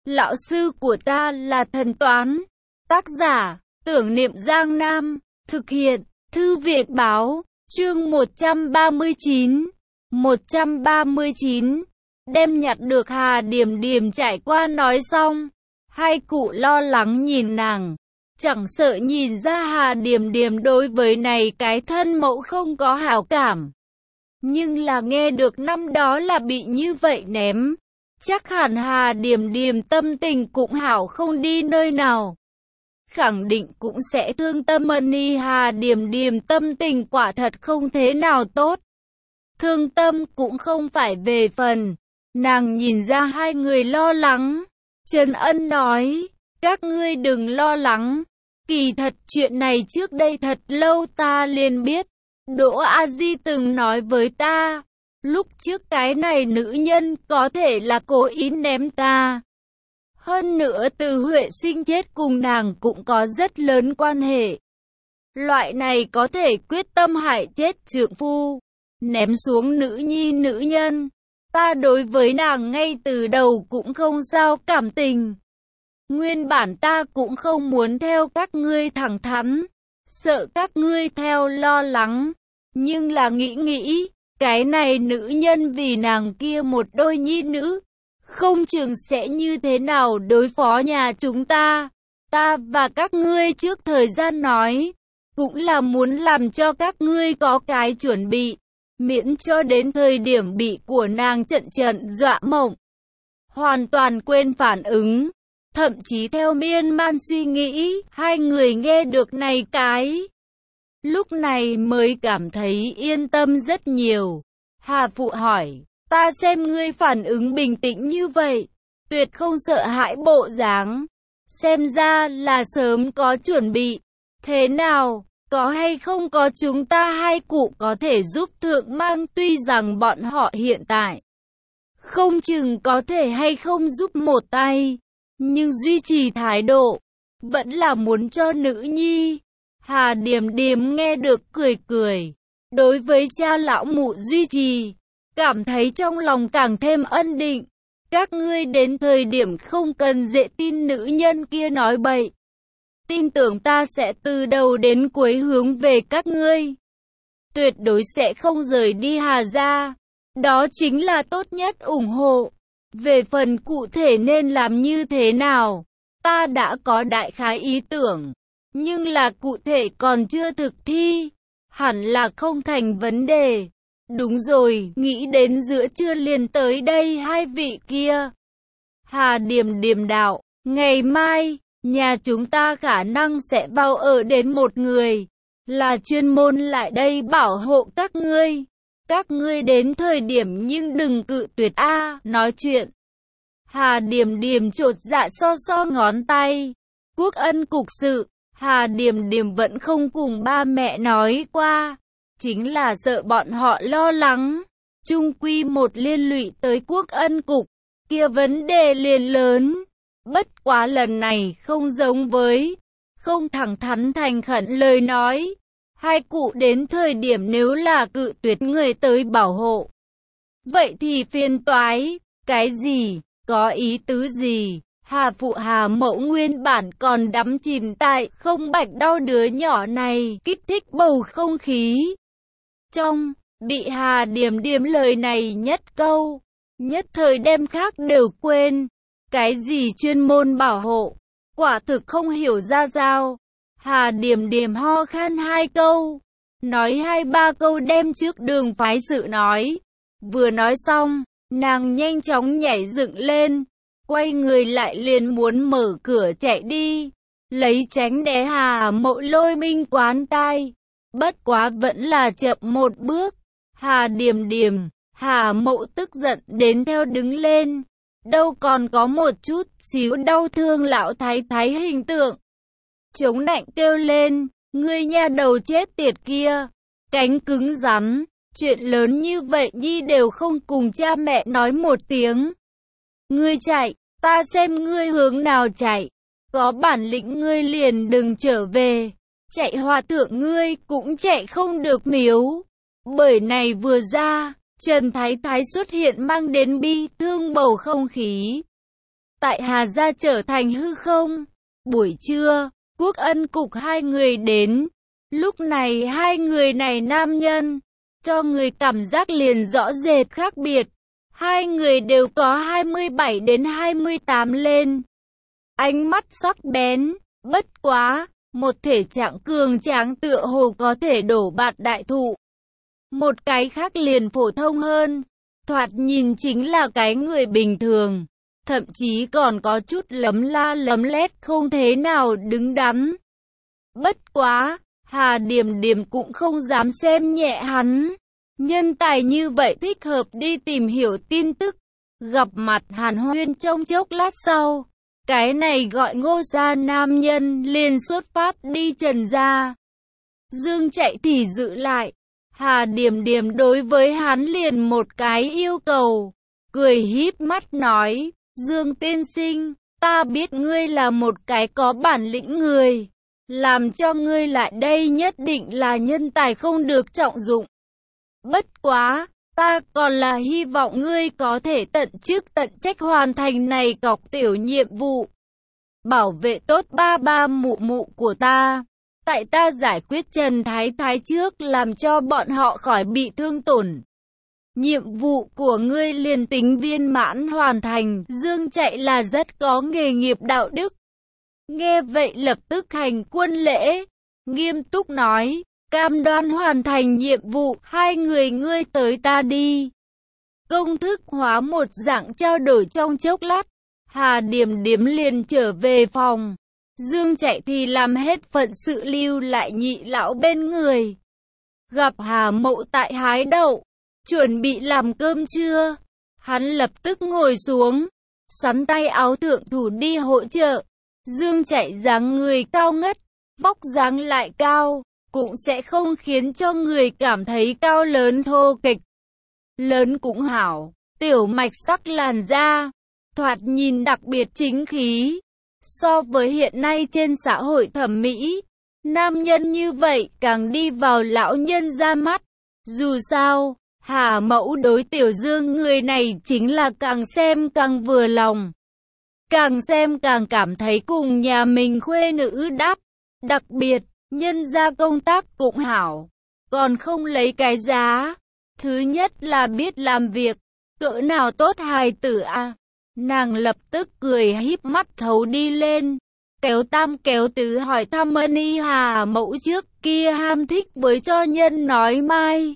Lão sư của ta là thần toán. Tác giả, Tưởng Niệm Giang Nam. Thực hiện, Thư viện báo. Chương 139. 139. Đem nhặt được Hà Điềm Điềm trải qua nói xong. Hai cụ lo lắng nhìn nàng. Chẳng sợ nhìn ra Hà Điềm Điềm đối với này cái thân mẫu không có hảo cảm. Nhưng là nghe được năm đó là bị như vậy ném. Chắc hẳn Hà Điềm Điềm tâm tình cũng hảo không đi nơi nào. Khẳng định cũng sẽ thương tâm Mani. Hà Điềm Điềm tâm tình quả thật không thế nào tốt. Thương tâm cũng không phải về phần. Nàng nhìn ra hai người lo lắng. Trần Ân nói, các ngươi đừng lo lắng. Kỳ thật chuyện này trước đây thật lâu ta liền biết. Đỗ A Di từng nói với ta. Lúc trước cái này nữ nhân có thể là cố ý ném ta. Hơn nữa Từ Huệ Sinh chết cùng nàng cũng có rất lớn quan hệ. Loại này có thể quyết tâm hại chết trượng phu, ném xuống nữ nhi nữ nhân. Ta đối với nàng ngay từ đầu cũng không sao cảm tình. Nguyên bản ta cũng không muốn theo các ngươi thẳng thắn, sợ các ngươi theo lo lắng. Nhưng là nghĩ, cái này nữ nhân vì nàng kia một đôi nhi nữ, không chừng sẽ như thế nào đối phó nhà chúng ta. Ta và các ngươi trước thời gian nói, cũng là muốn làm cho các ngươi có cái chuẩn bị, miễn cho đến thời điểm bị của nàng trận dọa mộng. Hoàn toàn quên phản ứng, thậm chí theo miên man suy nghĩ, hai người nghe được này cái. Lúc này mới cảm thấy yên tâm rất nhiều. Hà Phụ hỏi, ta xem ngươi phản ứng bình tĩnh như vậy, tuyệt không sợ hãi bộ dáng. Xem ra là sớm có chuẩn bị. Thế nào, có hay không có chúng ta hai cụ có thể giúp thượng mang, tuy rằng bọn họ hiện tại không chừng có thể hay không giúp một tay, nhưng duy trì thái độ, vẫn là muốn cho nữ nhi. Hà Điềm Điềm nghe được cười. Đối với cha lão mụ duy trì, cảm thấy trong lòng càng thêm ân định. Các ngươi đến thời điểm không cần dễ tin nữ nhân kia nói bậy. Tin tưởng ta sẽ từ đầu đến cuối hướng về các ngươi. Tuyệt đối sẽ không rời đi Hà gia. Đó chính là tốt nhất ủng hộ. Về phần cụ thể nên làm như thế nào, ta đã có đại khái ý tưởng. Nhưng là cụ thể còn chưa thực thi, hẳn là không thành vấn đề. Đúng rồi, nghĩ đến giữa trưa liền tới đây hai vị kia. Hà Điềm Điềm đạo, ngày mai, nhà chúng ta khả năng sẽ vào ở đến một người, là chuyên môn lại đây bảo hộ các ngươi. Các ngươi đến thời điểm nhưng đừng cự tuyệt nói chuyện. Hà Điềm Điềm chột dạ so ngón tay. Quốc Ân cục sự, Hà Điềm Điềm vẫn không cùng ba mẹ nói qua. Chính là sợ bọn họ lo lắng. Chung quy một liên lụy tới Quốc Ân cục, kia vấn đề liền lớn. Bất quá lần này không giống với, không thẳng thắn thành khẩn lời nói. Hai cụ đến thời điểm nếu là cự tuyệt người tới bảo hộ, vậy thì phiền toái. Cái gì, có ý tứ gì? Hà Phụ Hà Mẫu nguyên bản còn đắm chìm tại không bạch đau đứa nhỏ này, kích thích bầu không khí. Trong, bị Hà Điềm Điềm lời này nhất câu, nhất thời đem khác đều quên. Cái gì chuyên môn bảo hộ, quả thực không hiểu ra sao. Hà Điềm Điềm ho khan hai câu, nói hai ba câu đem trước đường phái sự nói. Vừa nói xong, nàng nhanh chóng nhảy dựng lên, quay người lại liền muốn mở cửa chạy đi, lấy tránh để Hà Mẫu lôi minh quán tai. Bất quá vẫn là chậm một bước. Hà Điềm Điềm, Hà Mẫu tức giận đến theo đứng lên, đâu còn có một chút xíu đau thương lão thái thái hình tượng. Chống nạnh kêu lên, ngươi nha đầu chết tiệt kia, cánh cứng rắn, chuyện lớn như vậy nhi đều không cùng cha mẹ nói một tiếng. Ngươi chạy, ta xem ngươi hướng nào chạy, có bản lĩnh ngươi liền đừng trở về, chạy hòa thượng ngươi cũng chạy không được miếu. Bởi này vừa ra, Trần Thái Thái xuất hiện mang đến bi thương bầu không khí. tại Hà Gia trở thành hư không. Buổi trưa, Quốc Ân Cục hai người đến. Lúc này hai người này nam nhân, cho người cảm giác liền rõ rệt khác biệt. Hai người đều có 27 đến 28 lên. Ánh mắt sắc bén, bất quá, một thể trạng cường tráng tựa hồ có thể đổ bạt đại thụ. Một cái khác liền phổ thông hơn, thoạt nhìn chính là cái người bình thường, thậm chí còn có chút lấm la lấm lét không thế nào đứng đắn. Bất quá, Hà Điềm Điềm cũng không dám xem nhẹ hắn. Nhân tài như vậy thích hợp đi tìm hiểu tin tức. Gặp mặt hàn huyên trong chốc lát sau, cái này gọi Ngô gia nam nhân liền xuất phát đi Trần gia. Dương Chạy thì giữ lại. Hà Điềm Điềm đối với hắn liền một cái yêu cầu, cười híp mắt nói, Dương tiên sinh, ta biết ngươi là một cái có bản lĩnh người, làm cho ngươi lại đây nhất định là nhân tài không được trọng dụng. Bất quá, ta còn là hy vọng ngươi có thể tận chức tận trách hoàn thành này cọc tiểu nhiệm vụ. Bảo vệ tốt ba ba mụ mụ của ta. Tại ta giải quyết Trần Thái Thái trước làm cho bọn họ khỏi bị thương tổn. Nhiệm vụ của ngươi liền tính viên mãn hoàn thành. Dương Chạy là rất có nghề nghiệp đạo đức. Nghe vậy lập tức hành quân lễ. Nghiêm túc nói, cam đoan hoàn thành nhiệm vụ, hai người ngươi tới ta đi. Công thức hóa một dạng trao đổi trong chốc lát. Hà Điềm Điềm liền trở về phòng. Dương Chạy thì làm hết phận sự lưu lại nhị lão bên người. Gặp Hà Mậu tại hái đậu, chuẩn bị làm cơm trưa. Hắn lập tức ngồi xuống, sắn tay áo thượng thủ đi hỗ trợ. Dương Chạy dáng người cao ngất, vóc dáng lại cao, cũng sẽ không khiến cho người cảm thấy cao lớn thô kệch. Lớn cũng hảo, tiểu mạch sắc làn da, thoạt nhìn đặc biệt chính khí. So với hiện nay trên xã hội thẩm mỹ, nam nhân như vậy càng đi vào lão nhân ra mắt. Dù sao, Hà Mẫu đối Tiểu Dương người này chính là càng xem càng vừa lòng. Càng xem càng cảm thấy cùng nhà mình khuê nữ đáp. Đặc biệt, nhân gia công tác cũng hảo, còn không lấy cái giá. Thứ nhất là biết làm việc, cỡ nào tốt hài tử a. Nàng lập tức cười híp mắt thấu đi lên, kéo tam kéo tứ hỏi thăm ân Hà Mẫu trước kia ham thích với cho nhân nói mai.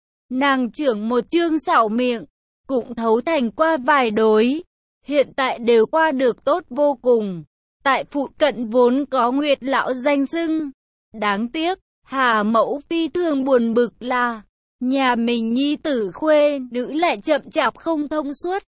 Nàng trưởng một chương xảo miệng, cũng thấu thành qua vài đối, hiện tại đều qua được tốt vô cùng. Tại phụ cận vốn có Nguyệt lão danh xưng. Đáng tiếc, Hà Mẫu phi thường buồn bực là nhà mình nhi tử khuê nữ lại chậm chạp không thông suốt.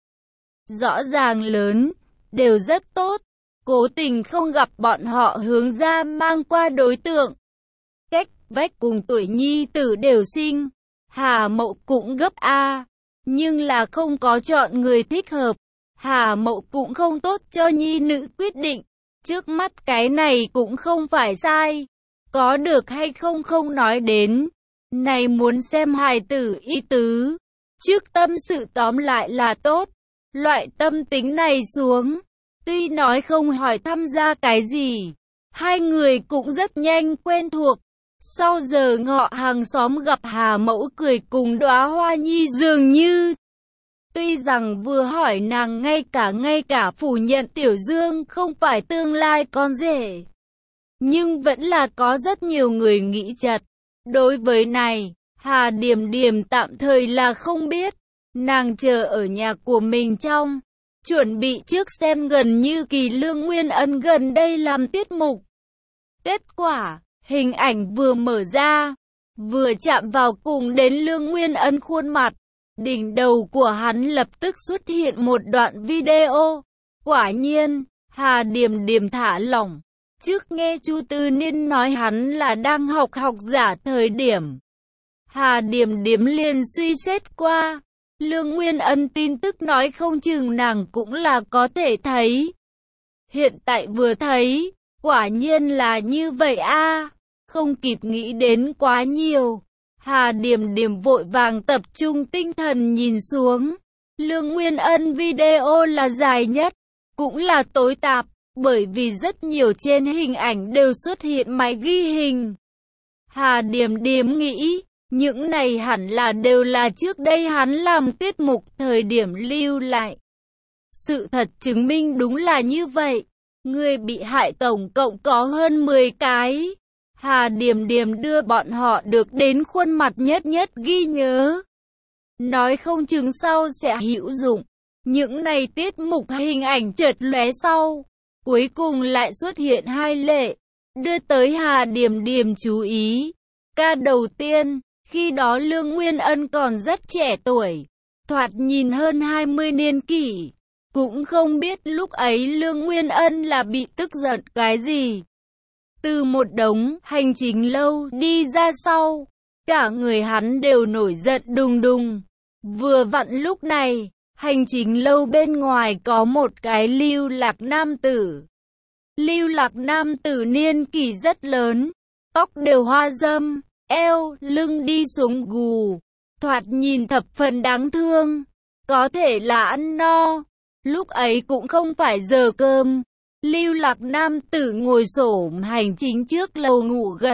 Rõ ràng lớn, đều rất tốt, cố tình không gặp bọn họ hướng ra mang qua đối tượng. Cách vách cùng tuổi nhi tử đều sinh, Hà Mậu cũng gấp A, nhưng là không có chọn người thích hợp. Hà Mậu cũng không tốt cho nhi nữ quyết định, trước mắt cái này cũng không phải sai, có được hay không không nói đến. Này muốn xem hài tử ý tứ, trước tâm sự tóm lại là tốt. Loại tâm tính này xuống, tuy nói không hỏi thăm ra cái gì, hai người cũng rất nhanh quen thuộc. Sau giờ ngọ hàng xóm gặp Hà Mẫu cười cùng đóa hoa nhi dường như. Tuy rằng vừa hỏi nàng ngay cả phủ nhận Tiểu Dương không phải tương lai con rể, nhưng vẫn là có rất nhiều người nghĩ chật. Đối với này, Hà Điềm Điềm tạm thời là không biết. Nàng chờ ở nhà của mình trong, chuẩn bị trước xem gần như Kỳ Lương Nguyên Ân gần đây làm tiết mục. Kết quả, hình ảnh vừa mở ra, vừa chạm vào cùng đến Lương Nguyên Ân khuôn mặt, đỉnh đầu của hắn lập tức xuất hiện một đoạn video. Quả nhiên, Hà Điềm Điềm thả lỏng. Trước nghe Chu Tư Niên nói hắn là đang học giả thời điểm, Hà Điềm Điềm liền suy xét qua. Lương Nguyên Ân tin tức nói không chừng nàng cũng là có thể thấy. Hiện tại vừa thấy, quả nhiên là như vậy a. Không kịp nghĩ đến quá nhiều, Hà Điềm Điềm vội vàng tập trung tinh thần nhìn xuống. Lương Nguyên Ân video là dài nhất, cũng là tối tạp, bởi vì rất nhiều trên hình ảnh đều xuất hiện máy ghi hình. Hà Điềm Điềm nghĩ, những này hẳn là đều là trước đây hắn làm tiết mục thời điểm lưu lại. Sự thật chứng minh đúng là như vậy. Người bị hại tổng cộng có hơn 10 cái. Hà Điềm Điềm đưa bọn họ được đến khuôn mặt nhất nhất ghi nhớ. Nói không chừng sau sẽ hữu dụng. Những này tiết mục hình ảnh chợt lóe sau. Cuối cùng lại xuất hiện hai lệ. Đưa tới Hà Điềm Điềm chú ý. Ca đầu tiên, khi đó Lương Nguyên Ân còn rất trẻ tuổi. Thoạt nhìn hơn 20 niên kỷ. Cũng không biết lúc ấy Lương Nguyên Ân là bị tức giận cái gì. Từ một đống hành trình lâu đi ra sau, cả người hắn đều nổi giận đùng đùng. Vừa vặn lúc này, hành trình lâu bên ngoài có một cái lưu lạc nam tử. Lưu lạc nam tử niên kỷ rất lớn, tóc đều hoa râm, eo, lưng đi xuống gù, thoạt nhìn thập phần đáng thương, có thể là ăn no. Lúc ấy cũng không phải giờ cơm, lưu lạc nam tử ngồi xổm hành chính trước lầu ngủ gật.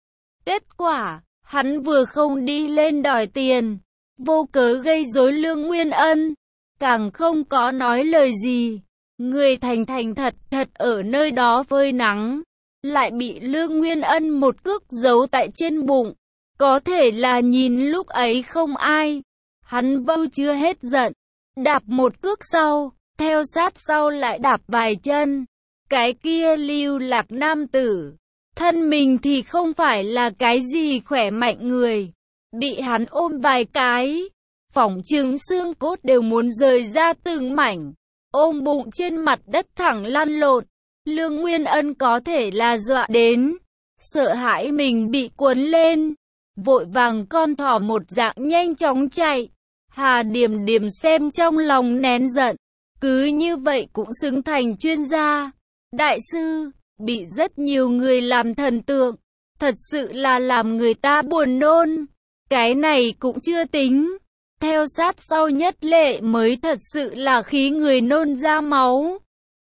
Kết quả, hắn vừa không đi lên đòi tiền, vô cớ gây rối Lương Nguyên Ân, càng không có nói lời gì. Người thành thành thật thật ở nơi đó phơi nắng, lại bị Lương Nguyên Ân một cước giấu tại trên bụng. Có thể là nhìn lúc ấy không ai, hắn vâu chưa hết giận, đạp một cước sau, theo sát sau lại đạp vài chân. Cái kia lưu lạc nam tử, thân mình thì không phải là cái gì khỏe mạnh người, bị hắn ôm vài cái, phỏng chừng xương cốt đều muốn rời ra từng mảnh, ôm bụng trên mặt đất thẳng lăn lộn. Lương Nguyên Ân có thể là dọa đến, sợ hãi mình bị cuốn lên, vội vàng con thỏ một dạng nhanh chóng chạy. Hà Điềm Điềm xem trong lòng nén giận, cứ như vậy cũng xứng thành chuyên gia, đại sư, bị rất nhiều người làm thần tượng, thật sự là làm người ta buồn nôn. Cái này cũng chưa tính, theo sát sau nhất lệ mới thật sự là khí người nôn ra máu.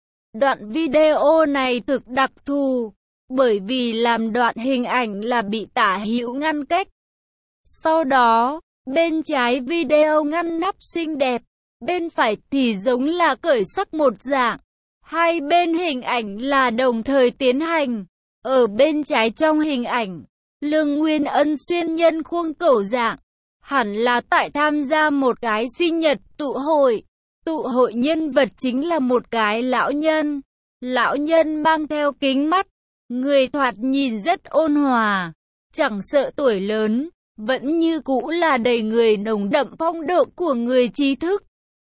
Đoạn video này thực đặc thù, bởi vì làm đoạn hình ảnh là bị tả hữu ngăn cách. Sau đó, bên trái video ngăn nắp xinh đẹp, bên phải thì giống là cởi sắc một dạng. Hai bên hình ảnh là đồng thời tiến hành. Ở bên trái trong hình ảnh, Lương Nguyên Ân xuyên nhân khuôn cổ dạng, hẳn là tại tham gia một cái sinh nhật tụ hội. Tụ hội nhân vật chính là một cái lão nhân. Lão nhân mang theo kính mắt, người thoạt nhìn rất ôn hòa, chẳng sợ tuổi lớn, vẫn như cũ là đầy người nồng đậm phong độ của người trí thức.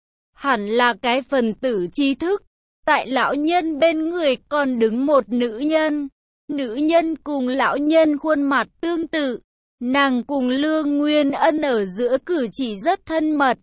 Hẳn là cái phần tử trí thức. Tại lão nhân bên người còn đứng một nữ nhân. Nữ nhân cùng lão nhân khuôn mặt tương tự. Nàng cùng Lương Nguyên Ân ở giữa cử chỉ rất thân mật.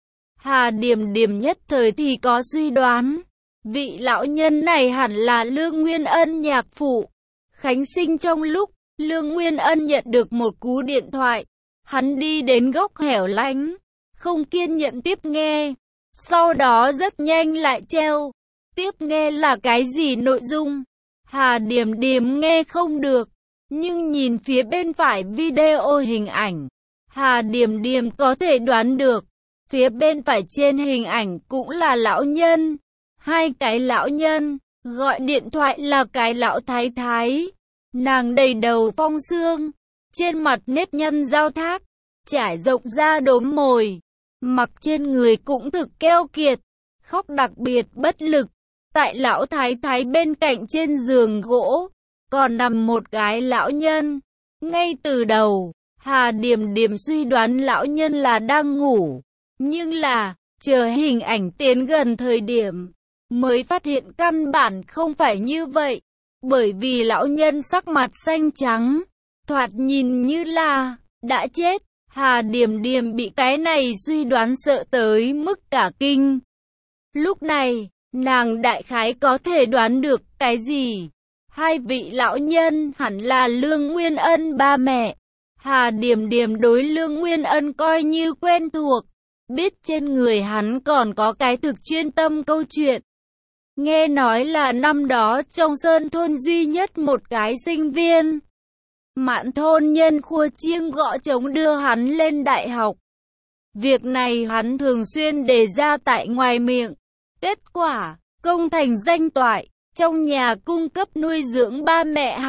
Hà Điềm Điềm nhất thời thì có suy đoán, vị lão nhân này hẳn là Lương Nguyên Ân nhạc phụ. Khánh sinh trong lúc Lương Nguyên Ân nhận được một cú điện thoại, hắn đi đến góc hẻo lánh, không kiên nhẫn tiếp nghe, sau đó rất nhanh lại treo. Tiếp nghe là cái gì nội dung? Hà Điềm Điềm nghe không được, nhưng nhìn phía bên phải video hình ảnh, Hà Điềm Điềm có thể đoán được, phía bên phải trên hình ảnh cũng là lão nhân. Hai cái lão nhân, gọi điện thoại là cái lão thái thái. Nàng đầy đầu phong xương, trên mặt nếp nhăn giao thác, trải rộng ra đốm mồi, mặc trên người cũng thực keo kiệt, khóc đặc biệt bất lực. Tại lão thái thái bên cạnh trên giường gỗ, còn nằm một cái lão nhân. Ngay từ đầu, Hà Điềm Điềm suy đoán lão nhân là đang ngủ, nhưng là, chờ hình ảnh tiến gần thời điểm, mới phát hiện căn bản không phải như vậy. Bởi vì lão nhân sắc mặt xanh trắng, thoạt nhìn như là đã chết. Hà Điềm Điềm bị cái này suy đoán sợ tới mức cả kinh. Lúc này, nàng đại khái có thể đoán được cái gì. Hai vị lão nhân hẳn là Lương Nguyên Ân ba mẹ. Hà Điềm Điềm đối Lương Nguyên Ân coi như quen thuộc, biết trên người hắn còn có cái thực chuyên tâm câu chuyện. Nghe nói là năm đó trong sơn thôn duy nhất một cái sinh viên. Mạn thôn nhân khua chiêng gõ trống đưa hắn lên đại học. Việc này hắn thường xuyên đề ra tại ngoài miệng. Kết quả, công thành danh toại, trong nhà cung cấp nuôi dưỡng ba mẹ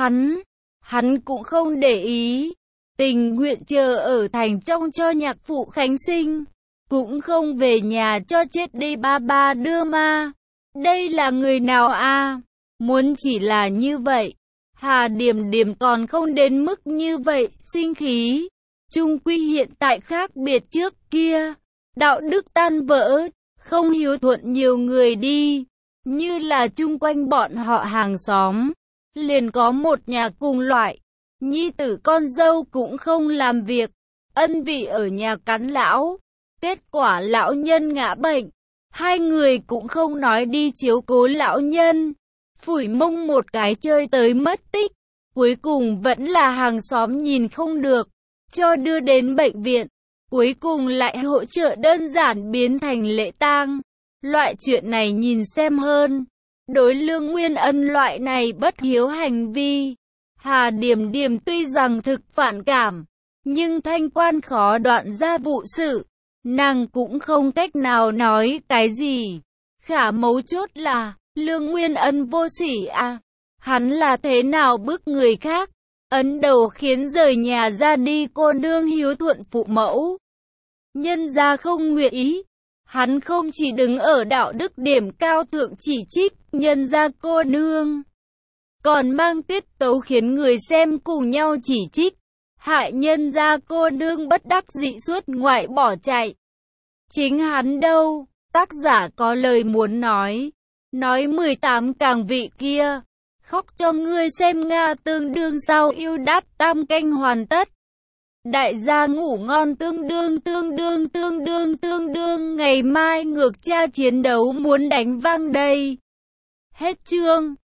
hắn cũng không để ý. Tình nguyện chờ ở thành trong cho nhạc phụ khánh sinh, cũng không về nhà cho chết đi ba ba đưa ma. Đây là người nào a? Muốn chỉ là như vậy, Hà Điềm Điềm còn không đến mức như vậy, sinh khí. Chung quy hiện tại khác biệt trước kia, đạo đức tan vỡ, không hiếu thuận nhiều người đi, như là chung quanh bọn họ hàng xóm, liền có một nhà cùng loại, nhi tử con dâu cũng không làm việc, ân vị ở nhà cắn lão, kết quả lão nhân ngã bệnh, hai người cũng không nói đi chiếu cố lão nhân, phủi mông một cái chơi tới mất tích, cuối cùng vẫn là hàng xóm nhìn không được, cho đưa đến bệnh viện, cuối cùng lại hỗ trợ đơn giản biến thành lễ tang. Loại chuyện này nhìn xem hơn, đối Lương Nguyên Ân loại này bất hiếu hành vi, Hà Điềm Điềm tuy rằng thực phản cảm, nhưng thanh quan khó đoạn ra vụ sự, nàng cũng không cách nào nói cái gì. Khả mấu chốt là, Lương Nguyên Ân vô sỉ à, hắn là thế nào bức người khác, ấn đầu khiến rời nhà ra đi cô nương hiếu thuận phụ mẫu. Nhân gia không nguyện ý, hắn không chỉ đứng ở đạo đức điểm cao thượng chỉ trích nhân gia cô nương, còn mang tiết tấu khiến người xem cùng nhau chỉ trích, hại nhân gia cô nương bất đắc dĩ suốt ngoại bỏ chạy. Chính hắn đâu, tác giả có lời muốn nói 18 càng vị kia, khóc cho ngươi xem Nga tương đương sau yêu đát tam canh hoàn tất. Đại gia ngủ ngon tương đương, ngày mai ngược cha chiến đấu muốn đánh vang đây. Hết chương.